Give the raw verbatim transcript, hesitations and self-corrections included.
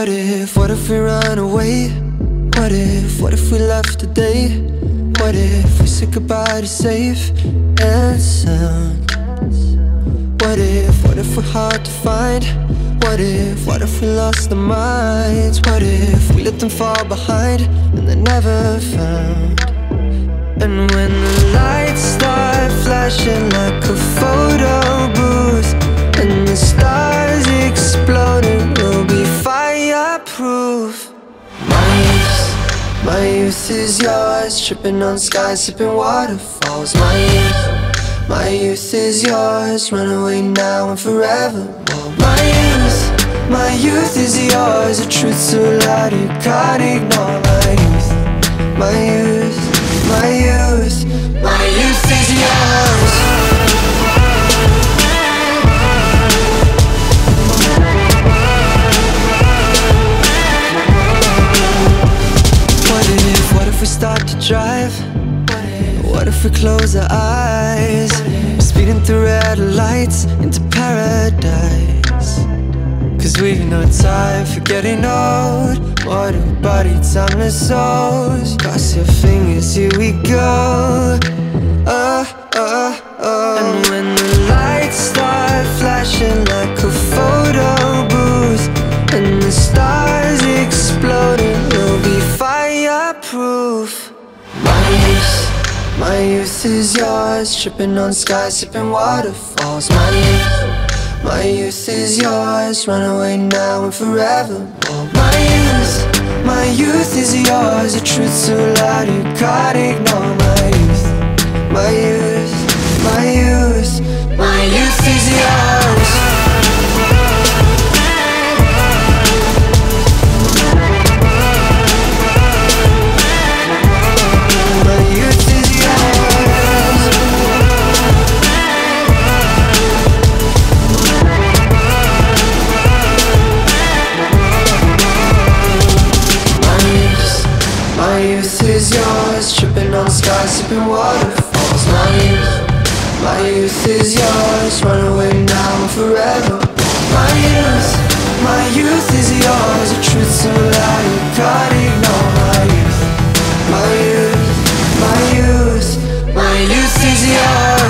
What if, what if we run away? What if, what if we left today? What if we said goodbye to safe and sound? What if, what if we're hard to find? What if, what if we lost our minds? What if we let them fall behind and they're never found? And when the lights start flashing like a photo booth and the stars exploding, we'll be fireproof. My youth, my youth is yours, tripping on skies, sipping waterfalls. My youth, my youth is yours, run away now and forever. My youth, my youth is yours, a truth so loud you can't ignore. My youth, my youth, my youth, my youth is yours. What if, what if we start to drive? What if we close our eyes? Speeding through red lights into paradise. Cause we've no time for getting old. What a body, timeless souls. Cross your fingers, here we go. Oh, oh, oh. And when the lights start flashing like a photo booth and the stars exploding, we'll be fireproof. My youth, my youth is yours, tripping on skies, sipping waterfalls. My youth, my youth is yours, run away now and forever. My youth, my youth is yours, a truth so loud you can't ignore. My youth, my youth, my youth, my youth is yours. My youth is yours, tripping on skies, sipping waterfalls. My youth, my youth is yours, run away now and forever. My youth, my youth is yours, a truth so loud you can't ignore. My youth, my youth, my youth, my youth is yours.